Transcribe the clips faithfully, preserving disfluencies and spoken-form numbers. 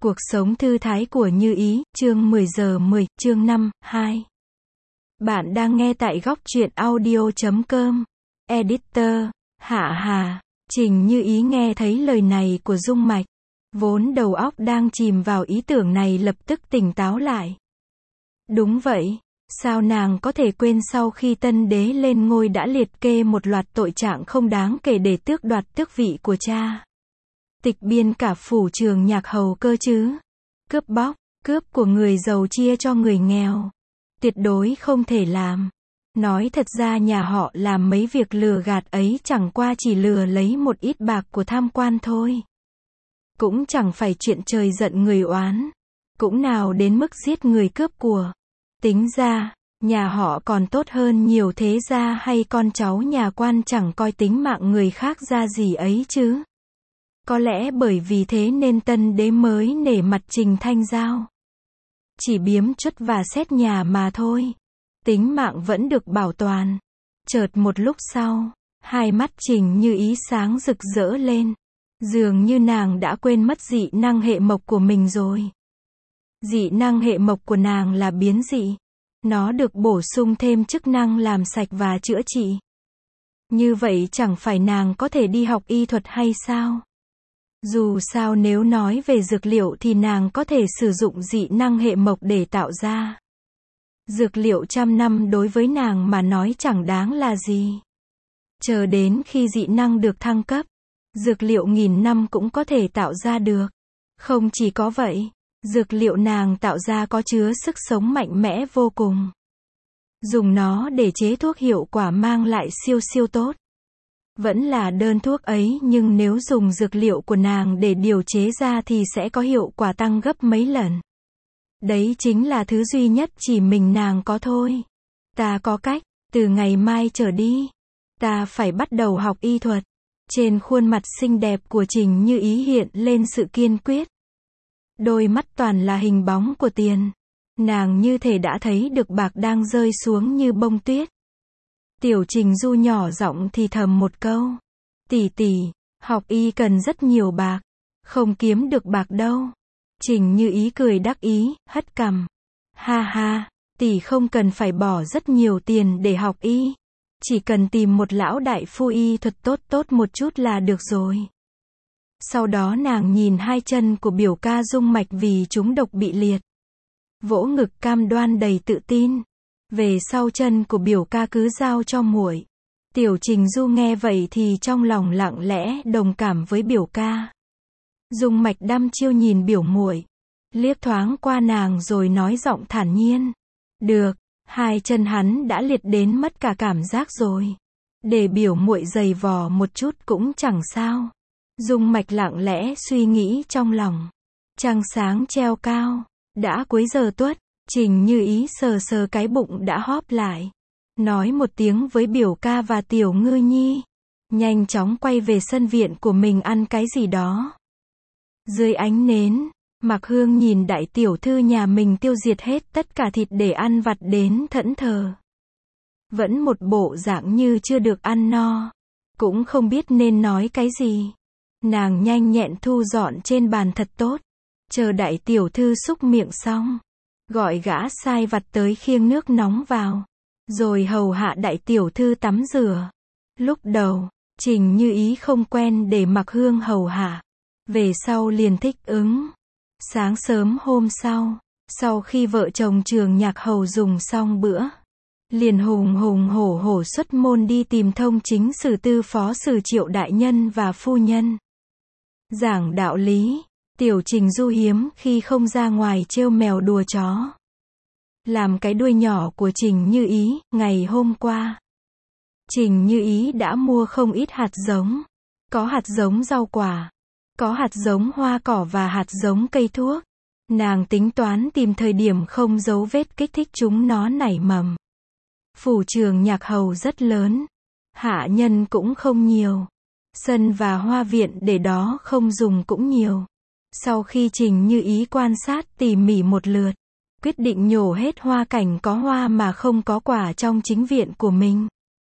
Cuộc sống thư thái của Như Ý, chương mười giờ mười, chương năm, hai. Bạn đang nghe tại góc truyện audio chấm com. Editor, Hạ Hà. Trình Như Ý nghe thấy lời này của Dung Mạch. Vốn đầu óc đang chìm vào ý tưởng này lập tức tỉnh táo lại. Đúng vậy, sao nàng có thể quên sau khi tân đế lên ngôi đã liệt kê một loạt tội trạng không đáng kể để tước đoạt tước vị của cha. Tịch biên cả phủ Trường Nhạc Hầu cơ chứ. Cướp bóc, cướp của người giàu chia cho người nghèo. Tuyệt đối không thể làm. Nói thật ra nhà họ làm mấy việc lừa gạt ấy chẳng qua chỉ lừa lấy một ít bạc của tham quan thôi. Cũng chẳng phải chuyện trời giận người oán. Cũng nào đến mức giết người cướp của. Tính ra, nhà họ còn tốt hơn nhiều thế gia hay con cháu nhà quan chẳng coi tính mạng người khác ra gì ấy chứ. Có lẽ bởi vì thế nên tân đế mới nể mặt Trình Thanh Giao. Chỉ biếm chút và xét nhà mà thôi. Tính mạng vẫn được bảo toàn. Chợt một lúc sau, hai mắt Trình Như Ý sáng rực rỡ lên. Dường như nàng đã quên mất dị năng hệ mộc của mình rồi. Dị năng hệ mộc của nàng là biến dị. Nó được bổ sung thêm chức năng làm sạch và chữa trị. Như vậy chẳng phải nàng có thể đi học y thuật hay sao? Dù sao nếu nói về dược liệu thì nàng có thể sử dụng dị năng hệ mộc để tạo ra. Dược liệu trăm năm đối với nàng mà nói chẳng đáng là gì. Chờ đến khi dị năng được thăng cấp, dược liệu nghìn năm cũng có thể tạo ra được. Không chỉ có vậy, dược liệu nàng tạo ra có chứa sức sống mạnh mẽ vô cùng. Dùng nó để chế thuốc hiệu quả mang lại siêu siêu tốt. Vẫn là đơn thuốc ấy nhưng nếu dùng dược liệu của nàng để điều chế ra thì sẽ có hiệu quả tăng gấp mấy lần. Đấy chính là thứ duy nhất chỉ mình nàng có thôi. Ta có cách, từ ngày mai trở đi, ta phải bắt đầu học y thuật. Trên khuôn mặt xinh đẹp của Trình Như Ý hiện lên sự kiên quyết. Đôi mắt toàn là hình bóng của tiền. Nàng như thể đã thấy được bạc đang rơi xuống như bông tuyết. Tiểu Trình Du nhỏ giọng thì thầm một câu. Tỷ tỷ, học y cần rất nhiều bạc. Không kiếm được bạc đâu. Trình Như Ý cười đắc ý, hất cằm. Ha ha, tỷ không cần phải bỏ rất nhiều tiền để học y. Chỉ cần tìm một lão đại phu y thuật tốt tốt một chút là được rồi. Sau đó nàng nhìn hai chân của biểu ca Dung Mạch vì chúng độc bị liệt. Vỗ ngực cam đoan đầy tự tin. Về sau chân của biểu ca cứ giao cho muội. Tiểu Trình Du nghe vậy thì trong lòng lặng lẽ đồng cảm với biểu ca. Dung Mạch đăm chiêu nhìn biểu muội, liếc thoáng qua nàng rồi nói giọng thản nhiên. Được, hai chân hắn đã liệt đến mất cả cảm giác rồi. Để biểu muội giày vò một chút cũng chẳng sao. Dung Mạch lặng lẽ suy nghĩ trong lòng. Trăng sáng treo cao, đã cuối giờ tuất. Trình Như Ý sờ sờ cái bụng đã hóp lại. Nói một tiếng với biểu ca và tiểu Ngư Nhi. Nhanh chóng quay về sân viện của mình ăn cái gì đó. Dưới ánh nến, Mạc Hương nhìn đại tiểu thư nhà mình tiêu diệt hết tất cả thịt để ăn vặt đến thẫn thờ. Vẫn một bộ dạng như chưa được ăn no. Cũng không biết nên nói cái gì. Nàng nhanh nhẹn thu dọn trên bàn thật tốt. Chờ đại tiểu thư xúc miệng xong. Gọi gã sai vặt tới khiêng nước nóng vào. Rồi hầu hạ đại tiểu thư tắm rửa. Lúc đầu, Trình Như Ý không quen để Mạc Hương hầu hạ. Về sau liền thích ứng. Sáng sớm hôm sau, sau khi vợ chồng Trường Nhạc Hầu dùng xong bữa, liền hùng hùng hổ hổ xuất môn đi tìm thông chính sử tư phó sử Triệu đại nhân và phu nhân. Giảng đạo lý. Tiểu Trình Du hiếm khi không ra ngoài trêu mèo đùa chó. Làm cái đuôi nhỏ của Trình Như Ý, ngày hôm qua. Trình Như Ý đã mua không ít hạt giống. Có hạt giống rau quả. Có hạt giống hoa cỏ và hạt giống cây thuốc. Nàng tính toán tìm thời điểm không dấu vết kích thích chúng nó nảy mầm. Phủ Trường Nhạc Hầu rất lớn. Hạ nhân cũng không nhiều. Sân và hoa viện để đó không dùng cũng nhiều. Sau khi Trình Như Ý quan sát tỉ mỉ một lượt, quyết định nhổ hết hoa cảnh có hoa mà không có quả trong chính viện của mình.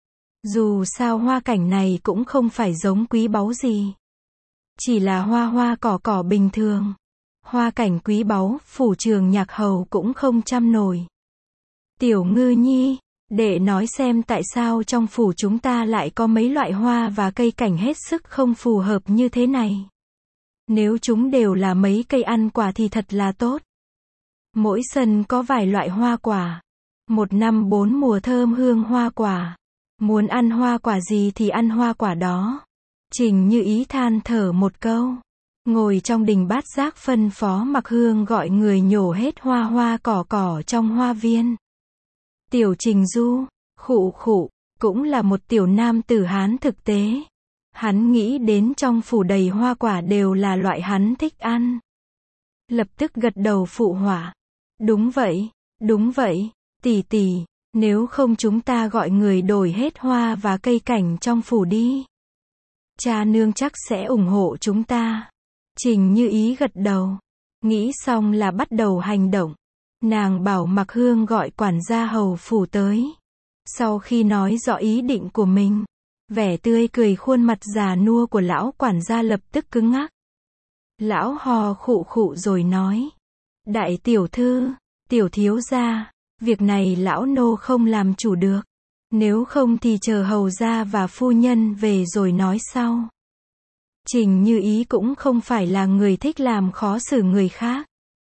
Dù sao hoa cảnh này cũng không phải giống quý báu gì. Chỉ là hoa hoa cỏ cỏ bình thường. Hoa cảnh quý báu, phủ trường nhạc hầu cũng không chăm nổi. Tiểu Ngư Nhi, đệ nói xem tại sao trong phủ chúng ta lại có mấy loại hoa và cây cảnh hết sức không phù hợp như thế này. Nếu chúng đều là mấy cây ăn quả thì thật là tốt. Mỗi sân có vài loại hoa quả. Một năm bốn mùa thơm hương hoa quả. Muốn ăn hoa quả gì thì ăn hoa quả đó. Trình Như Ý than thở một câu. Ngồi trong đình Bát Giác phân phó Mặc Hương gọi người nhổ hết hoa hoa cỏ cỏ trong hoa viên. Tiểu Trình Du, khụ khụ, cũng là một tiểu nam tử Hán thực tế. Hắn nghĩ đến trong phủ đầy hoa quả đều là loại hắn thích ăn. Lập tức gật đầu phụ họa. Đúng vậy, đúng vậy, tỷ tỷ, nếu không chúng ta gọi người đổi hết hoa và cây cảnh trong phủ đi. Cha nương chắc sẽ ủng hộ chúng ta. Trình Như Ý gật đầu. Nghĩ xong là bắt đầu hành động. Nàng bảo Mặc Hương gọi quản gia hầu phủ tới. Sau khi nói rõ ý định của mình, vẻ tươi cười khuôn mặt già nua của lão quản gia lập tức cứng ngắc. Lão hò khụ khụ rồi nói. Đại tiểu thư, tiểu thiếu gia, việc này lão nô không làm chủ được. Nếu không thì chờ hầu gia và phu nhân về rồi nói sau. Trình Như Ý cũng không phải là người thích làm khó xử người khác.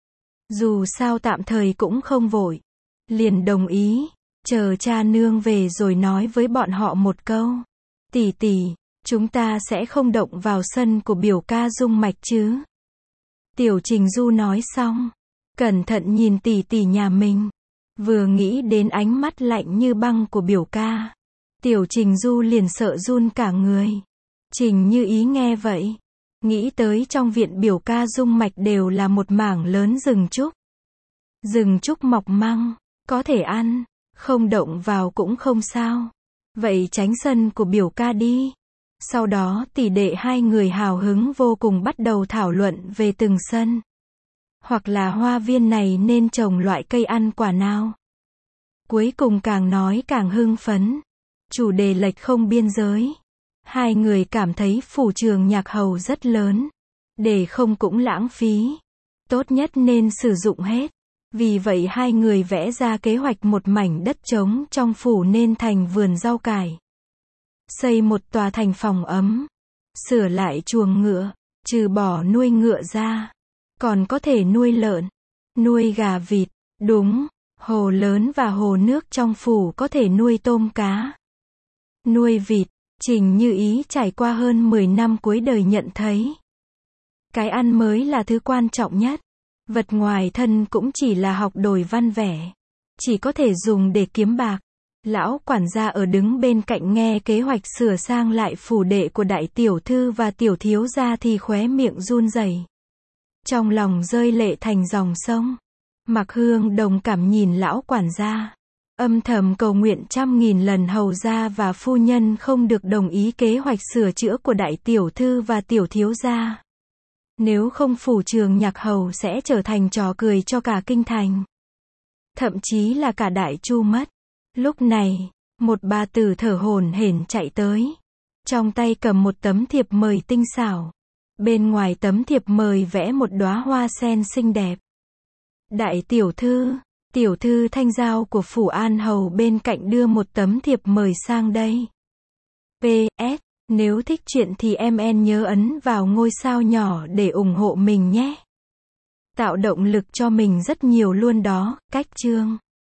Dù sao tạm thời cũng không vội. Liền đồng ý, chờ cha nương về rồi nói với bọn họ một câu. Tỷ tỷ, chúng ta sẽ không động vào sân của biểu ca Dung Mạch chứ. Tiểu Trình Du nói xong, cẩn thận nhìn tỷ tỷ nhà mình. Vừa nghĩ đến ánh mắt lạnh như băng của biểu ca, Tiểu Trình Du liền sợ run cả người. Trình Như Ý nghe vậy, nghĩ tới trong viện biểu ca Dung Mạch đều là một mảng lớn rừng trúc. Rừng trúc mọc măng, có thể ăn, không động vào cũng không sao. Vậy tránh sân của biểu ca đi. Sau đó tỷ đệ hai người hào hứng vô cùng bắt đầu thảo luận về từng sân. Hoặc là hoa viên này nên trồng loại cây ăn quả nào. Cuối cùng càng nói càng hưng phấn. Chủ đề lệch không biên giới. Hai người cảm thấy phủ trường nhạc hầu rất lớn. Để không cũng lãng phí. Tốt nhất nên sử dụng hết. Vì vậy hai người vẽ ra kế hoạch một mảnh đất trống trong phủ nên thành vườn rau cải. Xây một tòa thành phòng ấm. Sửa lại chuồng ngựa. Trừ bỏ nuôi ngựa ra. Còn có thể nuôi lợn. Nuôi gà vịt. Đúng. Hồ lớn và hồ nước trong phủ có thể nuôi tôm cá. Nuôi vịt. Trình Như Ý trải qua hơn mười năm cuối đời nhận thấy. Cái ăn mới là thứ quan trọng nhất. Vật ngoài thân cũng chỉ là học đồi văn vẻ. Chỉ có thể dùng để kiếm bạc. Lão quản gia ở đứng bên cạnh nghe kế hoạch sửa sang lại phủ đệ của đại tiểu thư và tiểu thiếu gia thì khóe miệng run rẩy. Trong lòng rơi lệ thành dòng sông. Mặc Hương đồng cảm nhìn lão quản gia. Âm thầm cầu nguyện trăm nghìn lần hầu gia và phu nhân không được đồng ý kế hoạch sửa chữa của đại tiểu thư và tiểu thiếu gia. Nếu không phủ trường nhạc hầu sẽ trở thành trò cười cho cả kinh thành. Thậm chí là cả đại chu mất. Lúc này, một bà tử thở hổn hển chạy tới. Trong tay cầm một tấm thiệp mời tinh xảo. Bên ngoài tấm thiệp mời vẽ một đóa hoa sen xinh đẹp. Đại tiểu thư, tiểu thư Thanh Giao của phủ An Hầu bên cạnh đưa một tấm thiệp mời sang đây. pê ét. Nếu thích chuyện thì em en nhớ ấn vào ngôi sao nhỏ để ủng hộ mình nhé. Tạo động lực cho mình rất nhiều luôn đó. Cách chương